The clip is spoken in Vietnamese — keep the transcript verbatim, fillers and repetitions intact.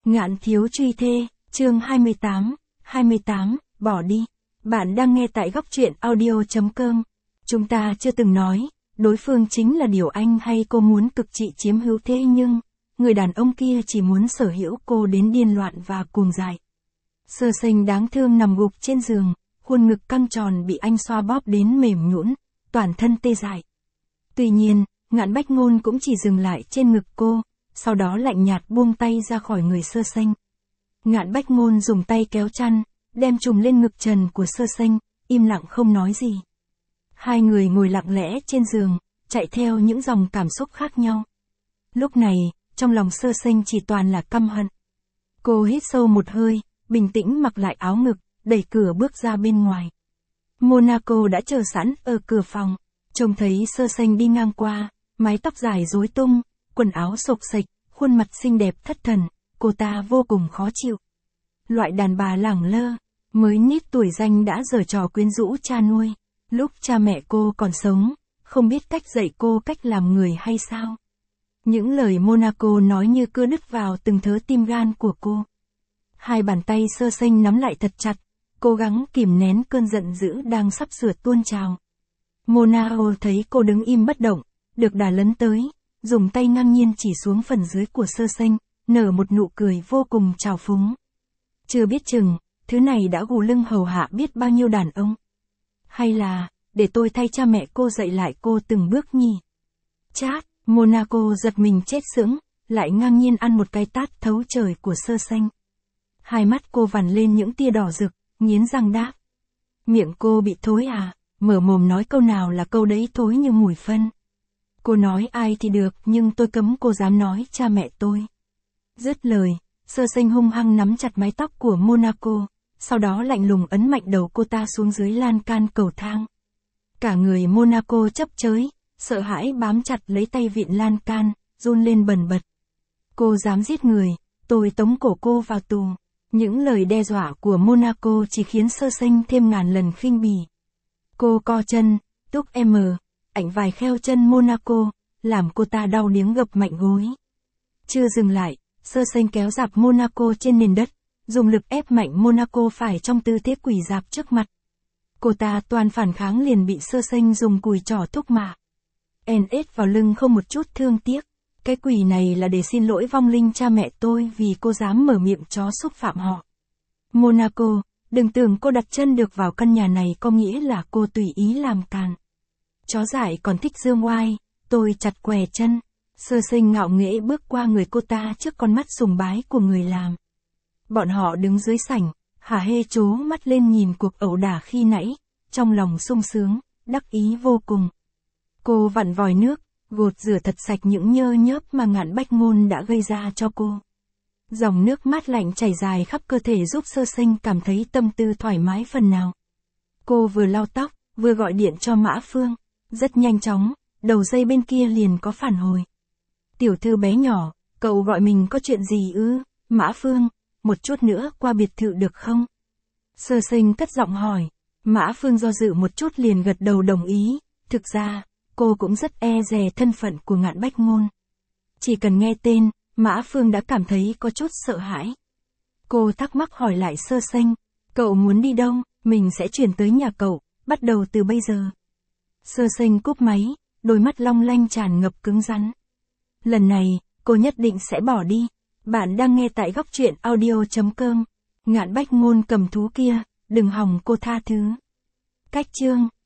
Ngạn thiếu truy thê, chương hai mươi tám, hai mươi tám, bỏ đi. Bạn đang nghe tại góc truyện audio.com. Chúng ta chưa từng nói, đối phương chính là điều anh hay cô muốn cực trị chiếm hữu thế nhưng, người đàn ông kia chỉ muốn sở hữu cô đến điên loạn và cuồng dại. Sơ sinh đáng thương nằm gục trên giường, khuôn ngực căng tròn bị anh xoa bóp đến mềm nhũn, toàn thân tê dại. Tuy nhiên, Ngạn Bách Ngôn cũng chỉ dừng lại trên ngực cô, sau đó lạnh nhạt buông tay ra khỏi người Sơ Sinh. Ngạn Bách Ngôn dùng tay kéo chăn, đem trùm lên ngực trần của Sơ Sinh, im lặng không nói gì. Hai người ngồi lặng lẽ trên giường, chạy theo những dòng cảm xúc khác nhau. Lúc này, trong lòng Sơ Sinh chỉ toàn là căm hận. Cô hít sâu một hơi, bình tĩnh mặc lại áo ngực, đẩy cửa bước ra bên ngoài. Monaco đã chờ sẵn ở cửa phòng, trông thấy Sơ Sinh đi ngang qua, mái tóc dài rối tung, quần áo xộc xệch, khuôn mặt xinh đẹp thất thần, cô ta vô cùng khó chịu. Loại đàn bà lẳng lơ, mới nít tuổi danh đã giở trò quyến rũ cha nuôi, lúc cha mẹ cô còn sống, không biết cách dạy cô cách làm người hay sao. Những lời Monaco nói như cưa đứt vào từng thớ tim gan của cô. Hai bàn tay Sơ Sinh nắm lại thật chặt, cố gắng kìm nén cơn giận dữ đang sắp sửa tuôn trào. Monaco thấy cô đứng im bất động, được đà lấn tới, dùng tay ngang nhiên chỉ xuống phần dưới của Sơ Sinh, nở một nụ cười vô cùng trào phúng. Chưa biết chừng, thứ này đã gù lưng hầu hạ biết bao nhiêu đàn ông. Hay là, để tôi thay cha mẹ cô dạy lại cô từng bước nhỉ? Chát, Monaco giật mình chết sững, lại ngang nhiên ăn một cái tát thấu trời của Sơ Sinh. Hai mắt cô vằn lên những tia đỏ rực, nghiến răng đáp. Miệng cô bị thối à, mở mồm nói câu nào là câu đấy thối như mùi phân. Cô nói ai thì được nhưng tôi cấm cô dám nói cha mẹ tôi. Dứt lời, Sơ Sinh hung hăng nắm chặt mái tóc của Monaco, sau đó lạnh lùng ấn mạnh đầu cô ta xuống dưới lan can cầu thang. Cả người Monaco chấp chới, sợ hãi bám chặt lấy tay vịn lan can, run lên bần bật. Cô dám giết người, tôi tống cổ cô vào tù. Những lời đe dọa của Monaco chỉ khiến Sơ Sinh thêm ngàn lần khinh bỉ. Cô co chân, túc em, ảnh vài kheo chân Monaco, làm cô ta đau điếng gập mạnh gối. Chưa dừng lại, Sơ Sinh kéo dạp Monaco trên nền đất, dùng lực ép mạnh Monaco phải trong tư thế quỳ dạp trước mặt. Cô ta toàn phản kháng liền bị Sơ Sinh dùng cùi trỏ thúc mạ. En ết vào lưng không một chút thương tiếc. Cái quỳ này là để xin lỗi vong linh cha mẹ tôi vì cô dám mở miệng chó xúc phạm họ. Monaco, đừng tưởng cô đặt chân được vào căn nhà này có nghĩa là cô tùy ý làm càn. Chó dại còn thích dương oai, tôi chặt què chân. Sơ Sinh ngạo nghễ bước qua người cô ta trước con mắt sùng bái của người làm. Bọn họ đứng dưới sảnh, hả hê chố mắt lên nhìn cuộc ẩu đả khi nãy, trong lòng sung sướng, đắc ý vô cùng. Cô vặn vòi nước, gột rửa thật sạch những nhơ nhớp mà Ngạn Bách Ngôn đã gây ra cho cô. Dòng nước mát lạnh chảy dài khắp cơ thể giúp Sơ Sinh cảm thấy tâm tư thoải mái phần nào. Cô vừa lau tóc, vừa gọi điện cho Mã Phương. Rất nhanh chóng, đầu dây bên kia liền có phản hồi. Tiểu thư bé nhỏ, cậu gọi mình có chuyện gì ư? Mã Phương, một chút nữa qua biệt thự được không? Sơ Sinh cất giọng hỏi. Mã Phương do dự một chút liền gật đầu đồng ý. Thực ra, cô cũng rất e dè thân phận của Ngạn Bách Ngôn. Chỉ cần nghe tên, Mã Phương đã cảm thấy có chút sợ hãi. Cô thắc mắc hỏi lại Sơ Sinh, cậu muốn đi đâu, mình sẽ chuyển tới nhà cậu, bắt đầu từ bây giờ. Sơ Sinh cúp máy, đôi mắt long lanh tràn ngập cứng rắn. Lần này, cô nhất định sẽ bỏ đi. Bạn đang nghe tại góc truyện audio.com. Ngạn Bách Ngôn cầm thú kia, đừng hòng cô tha thứ. Cách chương